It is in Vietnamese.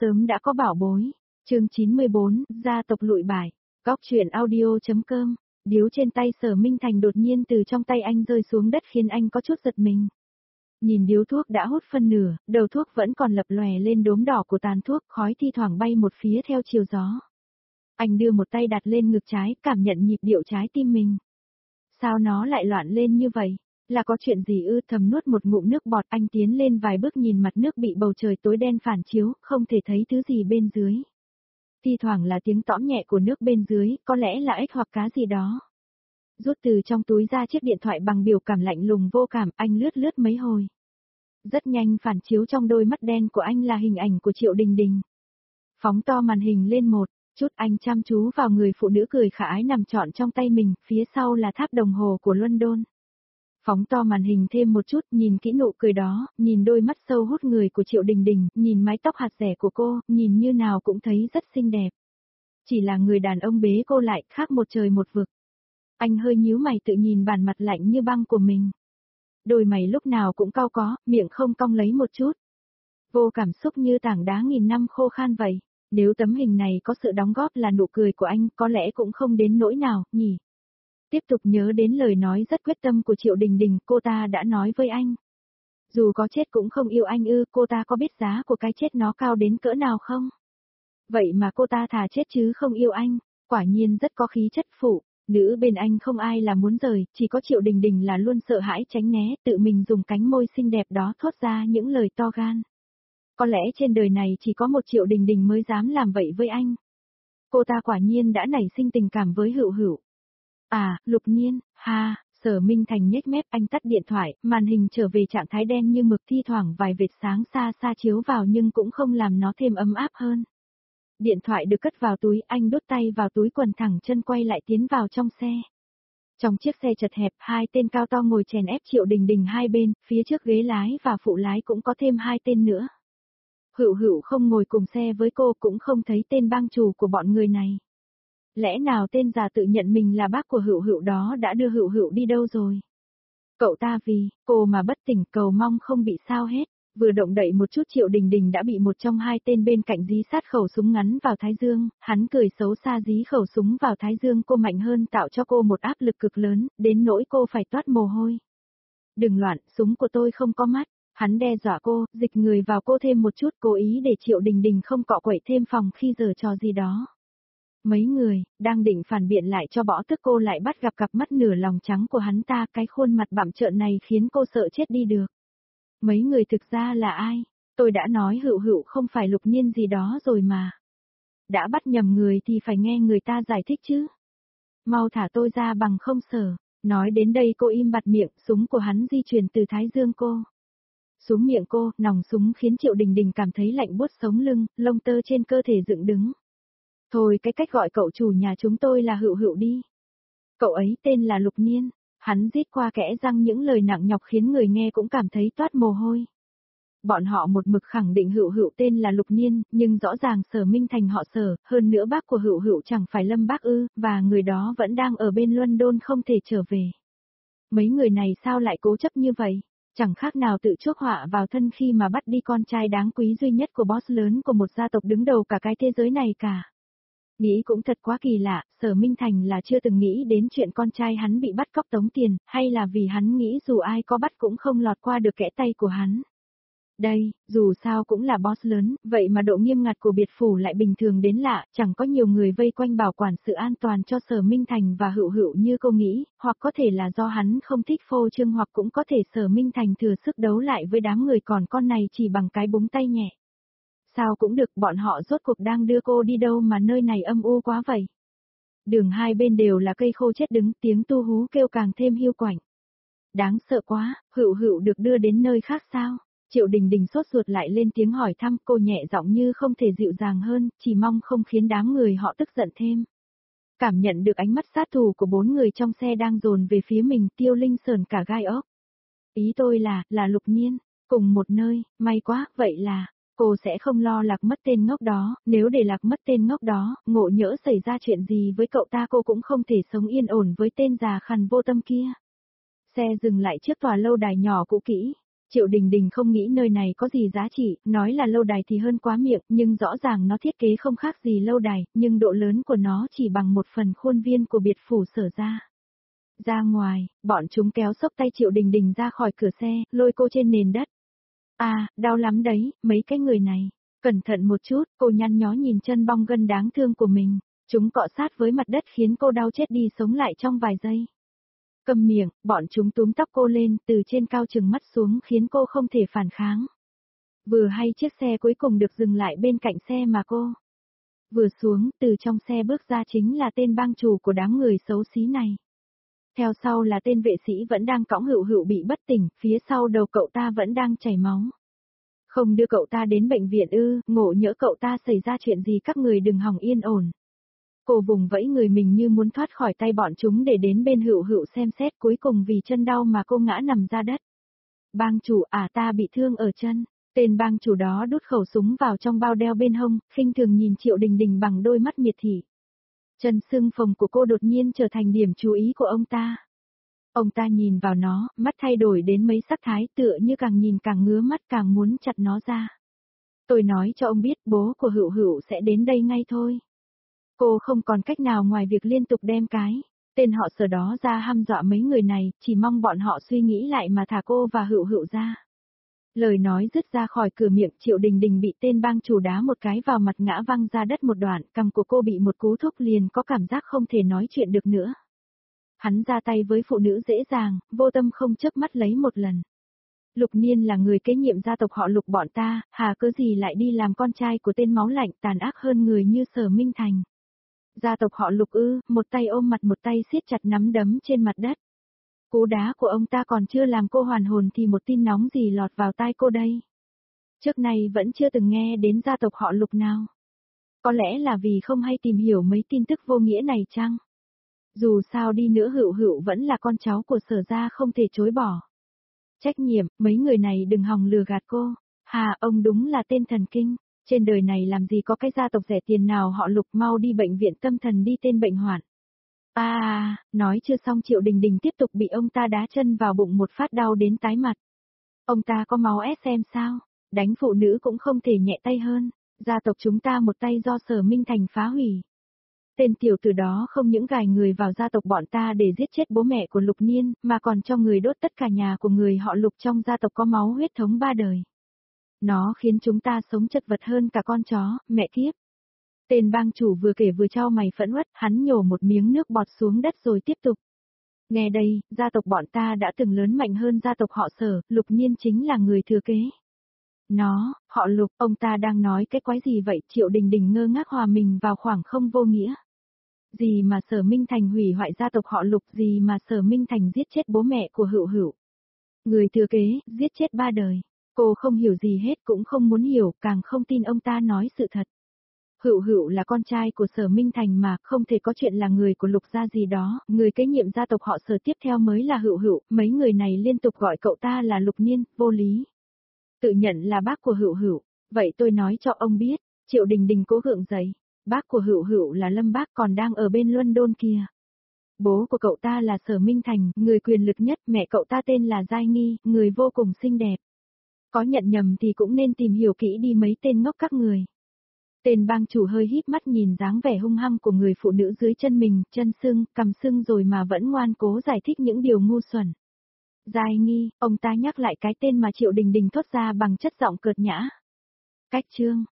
sớm đã có bảo bối. Chương 94, gia tộc lụi bại. Góc truyện audio.com. Điếu trên tay Sở Minh Thành đột nhiên từ trong tay anh rơi xuống đất khiến anh có chút giật mình. Nhìn điếu thuốc đã hút phân nửa, đầu thuốc vẫn còn lập lòe lên đốm đỏ của tàn thuốc, khói thi thoảng bay một phía theo chiều gió. Anh đưa một tay đặt lên ngực trái, cảm nhận nhịp điệu trái tim mình. Sao nó lại loạn lên như vậy? Là có chuyện gì ư? Thầm nuốt một ngụm nước bọt, anh tiến lên vài bước nhìn mặt nước bị bầu trời tối đen phản chiếu, không thể thấy thứ gì bên dưới. Thi thoảng là tiếng tõm nhẹ của nước bên dưới, có lẽ là ếch hoặc cá gì đó. Rút từ trong túi ra chiếc điện thoại bằng biểu cảm lạnh lùng vô cảm, anh lướt lướt mấy hồi. Rất nhanh phản chiếu trong đôi mắt đen của anh là hình ảnh của Triệu Đình Đình. Phóng to màn hình lên một chút, anh chăm chú vào người phụ nữ cười khả ái nằm trọn trong tay mình, phía sau là tháp đồng hồ của London. Phóng to màn hình thêm một chút, nhìn kỹ nụ cười đó, nhìn đôi mắt sâu hút người của Triệu Đình Đình, nhìn mái tóc hạt rẻ của cô, nhìn như nào cũng thấy rất xinh đẹp. Chỉ là người đàn ông bế cô lại, khác một trời một vực. Anh hơi nhíu mày tự nhìn bản mặt lạnh như băng của mình. Đôi mày lúc nào cũng cau có, miệng không cong lấy một chút. Vô cảm xúc như tảng đá nghìn năm khô khan vậy. Nếu tấm hình này có sự đóng góp là nụ cười của anh, có lẽ cũng không đến nỗi nào, nhỉ? Tiếp tục nhớ đến lời nói rất quyết tâm của Triệu Đình Đình, cô ta đã nói với anh. Dù có chết cũng không yêu anh ư, cô ta có biết giá của cái chết nó cao đến cỡ nào không? Vậy mà cô ta thà chết chứ không yêu anh, quả nhiên rất có khí chất phụ. Nữ bên anh không ai là muốn rời, chỉ có Triệu Đình Đình là luôn sợ hãi tránh né, tự mình dùng cánh môi xinh đẹp đó thốt ra những lời to gan. Có lẽ trên đời này chỉ có một Triệu Đình Đình mới dám làm vậy với anh. Cô ta quả nhiên đã nảy sinh tình cảm với Hựu Hựu. À, Lục Nhiên, ha, Sở Minh Thành nhếch mép, anh tắt điện thoại, màn hình trở về trạng thái đen như mực, thi thoảng vài vệt sáng xa xa chiếu vào nhưng cũng không làm nó thêm ấm áp hơn. Điện thoại được cất vào túi, anh đút tay vào túi quần thẳng chân quay lại tiến vào trong xe. Trong chiếc xe chật hẹp, hai tên cao to ngồi chèn ép Triệu Đình Đình hai bên, phía trước ghế lái và phụ lái cũng có thêm hai tên nữa. Hựu Hựu không ngồi cùng xe với cô, cũng không thấy tên bang chủ của bọn người này. Lẽ nào tên già tự nhận mình là bác của Hựu Hựu đó đã đưa Hựu Hựu đi đâu rồi? Cậu ta vì cô mà bất tỉnh, cầu mong không bị sao hết. Vừa động đậy một chút Triệu Đình Đình đã bị một trong hai tên bên cạnh dí sát khẩu súng ngắn vào thái dương, hắn cười xấu xa dí khẩu súng vào thái dương cô mạnh hơn, tạo cho cô một áp lực cực lớn, đến nỗi cô phải toát mồ hôi. Đừng loạn, súng của tôi không có mắt. Hắn đe dọa cô, dịch người vào cô thêm một chút, cố ý để Triệu Đình Đình không cọ quậy thêm phòng khi giở trò gì đó. Mấy người, đang định phản biện lại cho bỏ tức cô lại bắt gặp cặp mắt nửa lòng trắng của hắn ta, cái khuôn mặt bặm trợn này khiến cô sợ chết đi được. Mấy người thực ra là ai? Tôi đã nói Hựu Hựu không phải Lục Nhiên gì đó rồi mà. Đã bắt nhầm người thì phải nghe người ta giải thích chứ. Mau thả tôi ra bằng không sở. Nói đến đây cô im bặt miệng, súng của hắn di chuyển từ thái dương cô xuống miệng cô, nòng súng khiến Triệu Đình Đình cảm thấy lạnh buốt sống lưng, lông tơ trên cơ thể dựng đứng. Thôi cái cách gọi cậu chủ nhà chúng tôi là Hựu Hựu đi. Cậu ấy tên là Lục Nhiên. Hắn rít qua kẽ răng những lời nặng nhọc khiến người nghe cũng cảm thấy toát mồ hôi. Bọn họ một mực khẳng định Hựu Hựu tên là Lục Nhiên, nhưng rõ ràng Sở Minh Thành họ Sở, hơn nữa bác của Hựu Hựu chẳng phải Lâm Bác ư, và người đó vẫn đang ở bên London không thể trở về. Mấy người này sao lại cố chấp như vậy? Chẳng khác nào tự chuốc họa vào thân khi mà bắt đi con trai đáng quý duy nhất của boss lớn của một gia tộc đứng đầu cả cái thế giới này cả. Nghĩ cũng thật quá kỳ lạ, Sở Minh Thành là chưa từng nghĩ đến chuyện con trai hắn bị bắt cóc tống tiền, hay là vì hắn nghĩ dù ai có bắt cũng không lọt qua được kẽ tay của hắn. Đây, dù sao cũng là boss lớn, vậy mà độ nghiêm ngặt của biệt phủ lại bình thường đến lạ, chẳng có nhiều người vây quanh bảo quản sự an toàn cho Sở Minh Thành và Hựu Hựu như cô nghĩ, hoặc có thể là do hắn không thích phô trương, hoặc cũng có thể Sở Minh Thành thừa sức đấu lại với đám người còn con này chỉ bằng cái búng tay nhẹ. Sao cũng được, bọn họ rốt cuộc đang đưa cô đi đâu mà nơi này âm u quá vậy? Đường hai bên đều là cây khô chết đứng, tiếng tu hú kêu càng thêm hiu quạnh. Đáng sợ quá, Hựu Hựu được đưa đến nơi khác sao? Triệu Đình Đình sốt ruột lại lên tiếng hỏi thăm, cô nhẹ giọng như không thể dịu dàng hơn, chỉ mong không khiến đám người họ tức giận thêm. Cảm nhận được ánh mắt sát thủ của bốn người trong xe đang dồn về phía mình, Tiêu Linh sờn cả gai ốc. Ý tôi là Lục Nhiên, cùng một nơi, may quá, vậy là cô sẽ không lo lạc mất tên ngốc đó, nếu để lạc mất tên ngốc đó, ngộ nhỡ xảy ra chuyện gì với cậu ta cô cũng không thể sống yên ổn với tên già khằn vô tâm kia. Xe dừng lại trước tòa lâu đài nhỏ cũ kỹ. Triệu Đình Đình không nghĩ nơi này có gì giá trị, nói là lâu đài thì hơn quá miệng, nhưng rõ ràng nó thiết kế không khác gì lâu đài, nhưng độ lớn của nó chỉ bằng một phần khuôn viên của biệt phủ Sở gia. Ra ngoài, bọn chúng kéo xốc tay Triệu Đình Đình ra khỏi cửa xe, lôi cô trên nền đất. À, đau lắm đấy, mấy cái người này. Cẩn thận một chút, cô nhăn nhó nhìn chân bong gân đáng thương của mình. Chúng cọ sát với mặt đất khiến cô đau chết đi sống lại trong vài giây. Cầm miệng, bọn chúng túm tóc cô lên, từ trên cao trừng mắt xuống khiến cô không thể phản kháng. Vừa hay chiếc xe cuối cùng được dừng lại bên cạnh xe mà cô vừa xuống, từ trong xe bước ra chính là tên bang chủ của đám người xấu xí này. Theo sau là tên vệ sĩ vẫn đang cõng Hựu Hựu bị bất tỉnh, phía sau đầu cậu ta vẫn đang chảy máu. Không đưa cậu ta đến bệnh viện ư, ngộ nhỡ cậu ta xảy ra chuyện gì các người đừng hòng yên ổn. Cô vùng vẫy người mình như muốn thoát khỏi tay bọn chúng để đến bên Hựu Hựu xem xét, cuối cùng vì chân đau mà cô ngã nằm ra đất. Bang chủ ta bị thương ở chân. Tên bang chủ đó đút khẩu súng vào trong bao đeo bên hông, khinh thường nhìn Triệu Đình Đình bằng đôi mắt miệt thị. Chân sưng phồng của cô đột nhiên trở thành điểm chú ý của ông ta. Ông ta nhìn vào nó, mắt thay đổi đến mấy sắc thái, tựa như càng nhìn càng ngứa mắt, càng muốn chặt nó ra. Tôi nói cho ông biết bố của Hựu Hựu sẽ đến đây ngay thôi. Cô không còn cách nào ngoài việc liên tục đem cái tên họ Sở đó ra hăm dọa mấy người này, chỉ mong bọn họ suy nghĩ lại mà thả cô và Hựu Hựu ra. Lời nói dứt ra khỏi cửa miệng, Triệu Đình Đình bị tên bang chủ đá một cái vào mặt ngã văng ra đất một đoạn, cằm của cô bị một cú thúc liền có cảm giác không thể nói chuyện được nữa. Hắn ra tay với phụ nữ dễ dàng, vô tâm không chớp mắt lấy một lần. Lục Niên là người kế nhiệm gia tộc họ Lục bọn ta, hà cớ gì lại đi làm con trai của tên máu lạnh tàn ác hơn người như Sở Minh Thành. Gia tộc họ Lục ư, một tay ôm mặt một tay siết chặt nắm đấm trên mặt đất. Cú đá của ông ta còn chưa làm cô hoàn hồn thì một tin nóng gì lọt vào tai cô đây. Trước nay vẫn chưa từng nghe đến gia tộc họ Lục nào. Có lẽ là vì không hay tìm hiểu mấy tin tức vô nghĩa này chăng? Dù sao đi nữa Hựu Hựu vẫn là con cháu của Sở gia không thể chối bỏ. Trách nhiệm, mấy người này đừng hòng lừa gạt cô. Hà, ông đúng là tên thần kinh. Trên đời này làm gì có cái gia tộc rẻ tiền nào họ Lục, mau đi bệnh viện tâm thần đi tên bệnh hoạn. Nói chưa xong Triệu Đình Đình tiếp tục bị ông ta đá chân vào bụng một phát đau đến tái mặt. Ông ta có máu ép xem sao, đánh phụ nữ cũng không thể nhẹ tay hơn, gia tộc chúng ta một tay do Sở Minh Thành phá hủy. Tên tiểu tử đó không những gài người vào gia tộc bọn ta để giết chết bố mẹ của Lục Niên, mà còn cho người đốt tất cả nhà của người họ Lục trong gia tộc có máu huyết thống ba đời. Nó khiến chúng ta sống chật vật hơn cả con chó, mẹ kiếp. Tên bang chủ vừa kể vừa trao mày phẫn uất, hắn nhổ một miếng nước bọt xuống đất rồi tiếp tục. Nghe đây, gia tộc bọn ta đã từng lớn mạnh hơn gia tộc họ Sở, Lục Niên chính là người thừa kế. Họ Lục, ông ta đang nói cái quái gì vậy? Triệu Đình Đình ngơ ngác hòa mình vào khoảng không vô nghĩa. Gì mà Sở Minh Thành hủy hoại gia tộc họ Lục, gì mà Sở Minh Thành giết chết bố mẹ của Hựu Hựu. Người thừa kế, giết chết ba đời. Cô không hiểu gì hết, cũng không muốn hiểu, càng không tin ông ta nói sự thật. Hựu Hựu là con trai của Sở Minh Thành mà, không thể có chuyện là người của Lục gia gì đó, người kế nhiệm gia tộc họ Sở tiếp theo mới là Hựu Hựu, mấy người này liên tục gọi cậu ta là Lục Niên, vô lý. Tự nhận là bác của Hựu Hựu, vậy tôi nói cho ông biết, Triệu Đình Đình cố gượng dậy, bác của Hựu Hựu là Lâm bác còn đang ở bên London kia. Bố của cậu ta là Sở Minh Thành, người quyền lực nhất, mẹ cậu ta tên là Giai Nghi, người vô cùng xinh đẹp. Có nhận nhầm thì cũng nên tìm hiểu kỹ đi mấy tên ngốc các người. Tên bang chủ hơi híp mắt nhìn dáng vẻ hung hăng của người phụ nữ dưới chân mình, chân sưng, cằm sưng rồi mà vẫn ngoan cố giải thích những điều ngu xuẩn. Giai Nghi, ông ta nhắc lại cái tên mà Triệu Đình Đình thốt ra bằng chất giọng cợt nhã. Cách chương